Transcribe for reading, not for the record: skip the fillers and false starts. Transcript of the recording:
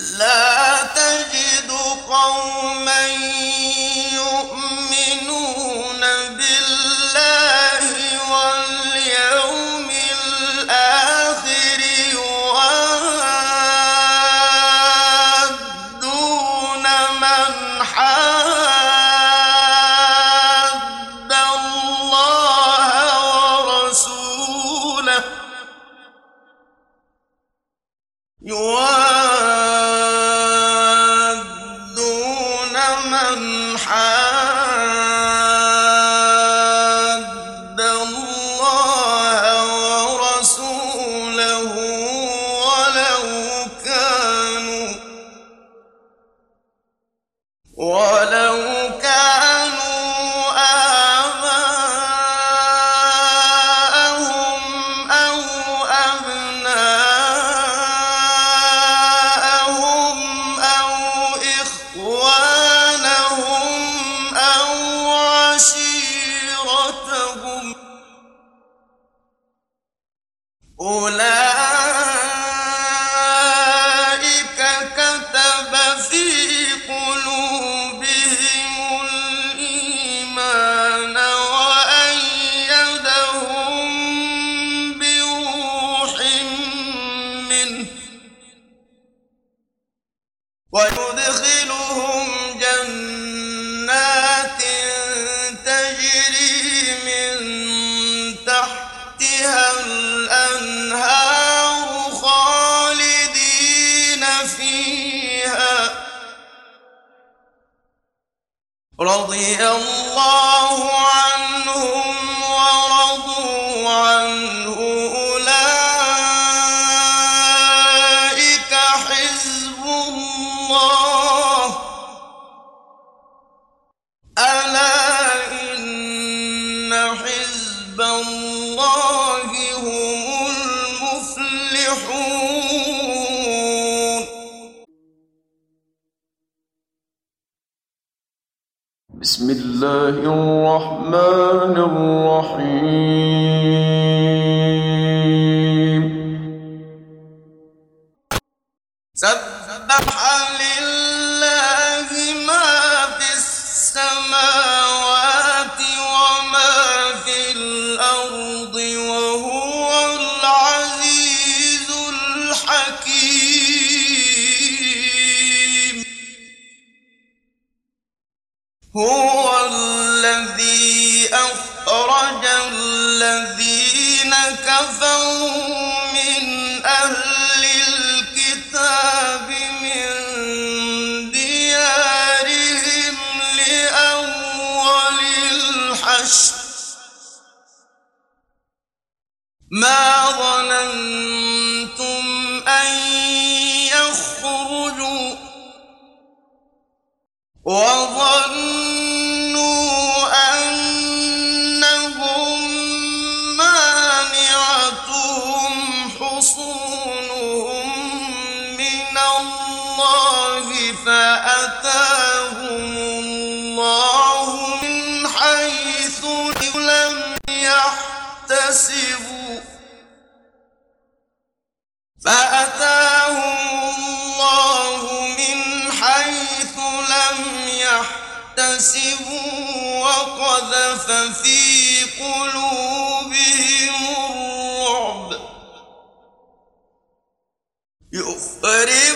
لا تجد قوما يؤمنون بالله واليوم الآخر يوادون من حاد الله ورسوله يوادون من حاد الله ورسوله ولو كانوا آباءهم أو أبناءهم أو إخوانهم أو عشيرتهم أولئك كتب في قلوبهم الإيمان وأيدهم بروح منه ويدخلهم جنات تجري من تحتها الأنهار خالدين فيها رضي الله عنهم ورضوا عنه أولئك حزب الله ألا إن حزب الله هم المفلحون. بسم الله الرحمن الرحيم. سبح لله ما في السماوات وما في الأرض وهو العزيز الحكيم. هو الذي أخرج الذين كفروا من أهل الكتاب من ديارهم لأول الحشر ما ظننتم أن يخرجوا وظنوا أنهم مانعتهم حصونهم من الله فأتاهم الله من حيث لم يحتسبوا وقذف في قلوبهم الرعب يخرجون